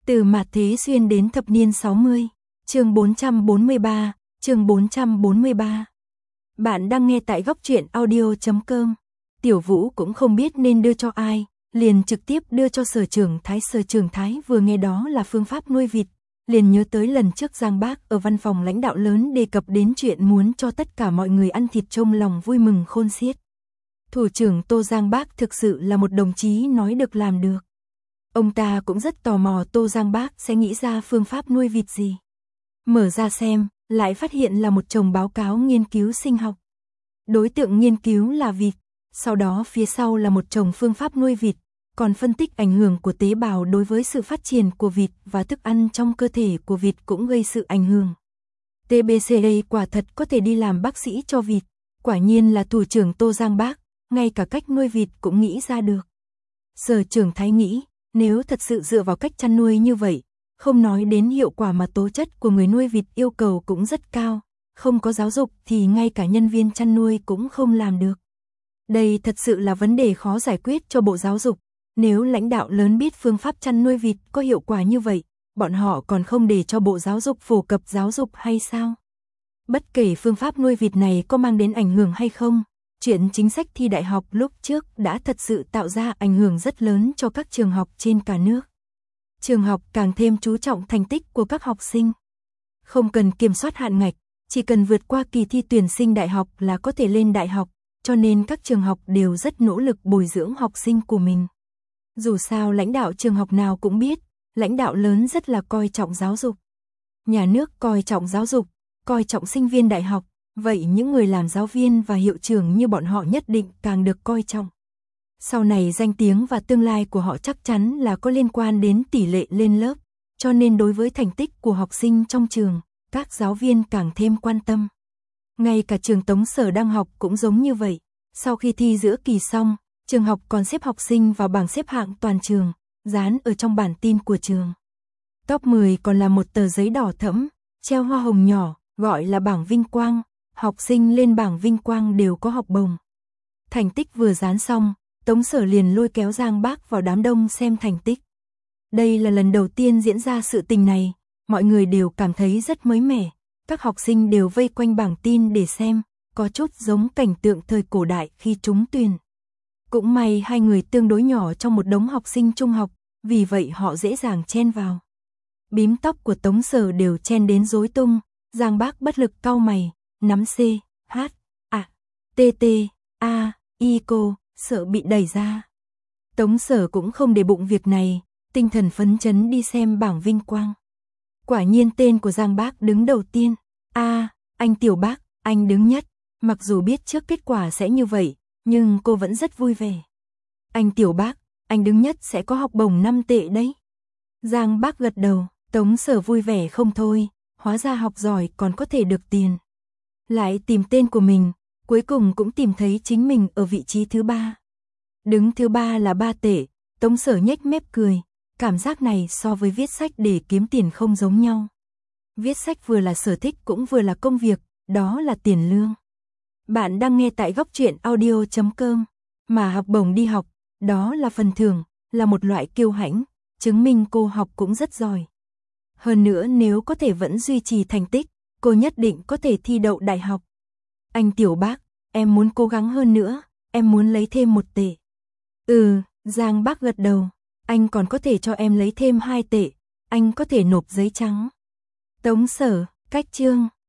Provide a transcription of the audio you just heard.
Từ mạt thế xuyên đến thập niên 60, chương 443, chương 443. Bạn đang nghe tại góc truyện audio.com. Tiểu Vũ cũng không biết nên đưa cho ai, liền trực tiếp đưa cho Sở Trưởng Thái. Sở Trưởng Thái vừa nghe đó là phương pháp nuôi vịt, liền nhớ tới lần trước Giang Bác ở văn phòng lãnh đạo lớn đề cập đến chuyện muốn cho tất cả mọi người ăn thịt, trong lòng vui mừng khôn xiết. Thủ trưởng Tô Giang Bác thực sự là một đồng chí nói được làm được. Ông ta cũng rất tò mò Tô Giang Bác sẽ nghĩ ra phương pháp nuôi vịt gì. Mở ra xem, lại phát hiện là một chồng báo cáo nghiên cứu sinh học. Đối tượng nghiên cứu là vịt, sau đó phía sau là một chồng phương pháp nuôi vịt, còn phân tích ảnh hưởng của tế bào đối với sự phát triển của vịt và thức ăn trong cơ thể của vịt cũng gây sự ảnh hưởng. TBCA quả thật có thể đi làm bác sĩ cho vịt, quả nhiên là thủ trưởng Tô Giang Bác, ngay cả cách nuôi vịt cũng nghĩ ra được. Sở Trưởng Thái nghĩ, nếu thật sự dựa vào cách chăn nuôi như vậy, không nói đến hiệu quả mà tố chất của người nuôi vịt yêu cầu cũng rất cao, không có giáo dục thì ngay cả nhân viên chăn nuôi cũng không làm được. Đây thật sự là vấn đề khó giải quyết cho Bộ Giáo dục, nếu lãnh đạo lớn biết phương pháp chăn nuôi vịt có hiệu quả như vậy, bọn họ còn không để cho Bộ Giáo dục phổ cập giáo dục hay sao? Bất kể phương pháp nuôi vịt này có mang đến ảnh hưởng hay không, chuyện chính sách thi đại học lúc trước đã thật sự tạo ra ảnh hưởng rất lớn cho các trường học trên cả nước. Trường học càng thêm chú trọng thành tích của các học sinh. Không cần kiểm soát hạn ngạch, chỉ cần vượt qua kỳ thi tuyển sinh đại học là có thể lên đại học, cho nên các trường học đều rất nỗ lực bồi dưỡng học sinh của mình. Dù sao lãnh đạo trường học nào cũng biết, lãnh đạo lớn rất là coi trọng giáo dục. Nhà nước coi trọng giáo dục, coi trọng sinh viên đại học, vậy những người làm giáo viên và hiệu trưởng như bọn họ nhất định càng được coi trọng. Sau này danh tiếng và tương lai của họ chắc chắn là có liên quan đến tỷ lệ lên lớp, cho nên đối với thành tích của học sinh trong trường, các giáo viên càng thêm quan tâm. Ngay cả trường Tống Sở đang học cũng giống như vậy, sau khi thi giữa kỳ xong, trường học còn xếp học sinh vào bảng xếp hạng toàn trường, dán ở trong bản tin của trường. Top 10 còn là một tờ giấy đỏ thẫm, treo hoa hồng nhỏ, gọi là bảng vinh quang, học sinh lên bảng vinh quang đều có học bổng. Thành tích vừa dán xong, Tống Sở liền lôi kéo Giang Bác vào đám đông xem thành tích. Đây là lần đầu tiên diễn ra sự tình này, mọi người đều cảm thấy rất mới mẻ, các học sinh đều vây quanh bảng tin để xem, có chút giống cảnh tượng thời cổ đại khi trúng tuyển. Cũng may hai người tương đối nhỏ trong một đống học sinh trung học, vì vậy họ dễ dàng chen vào. Bím tóc của Tống Sở đều chen đến rối tung, Giang Bác bất lực cau mày, nắm C, H, A, T, T, A, I cô, sợ bị đẩy ra. Tống Sở cũng không để bụng việc này, tinh thần phấn chấn đi xem bảng vinh quang. Quả nhiên tên của Giang Bác đứng đầu tiên. Anh Tiểu Bác, anh đứng nhất. Mặc dù biết trước kết quả sẽ như vậy, nhưng cô vẫn rất vui vẻ. Anh Tiểu Bác, anh đứng nhất sẽ có học bổng 5 tệ đấy. Giang Bác gật đầu, Tống Sở vui vẻ không thôi, hóa ra học giỏi còn có thể được tiền. Lại tìm tên của mình, cuối cùng cũng tìm thấy chính mình ở vị trí thứ 3. Đứng thứ 3 là 3 tệ, Tống Sở nhếch mép cười, cảm giác này so với viết sách để kiếm tiền không giống nhau. Viết sách vừa là sở thích cũng vừa là công việc, đó là tiền lương. Bạn đang nghe tại góc truyện audio.com, mà học bổng đi học, đó là phần thưởng, là một loại kiêu hãnh, chứng minh cô học cũng rất giỏi. Hơn nữa nếu có thể vẫn duy trì thành tích, cô nhất định có thể thi đậu đại học. Anh Tiểu Bác, em muốn cố gắng hơn nữa, em muốn lấy thêm 1 tệ. Giang Bác gật đầu, anh còn có thể cho em lấy thêm 2 tệ, anh có thể nộp giấy trắng. Tống Sở, cách chương.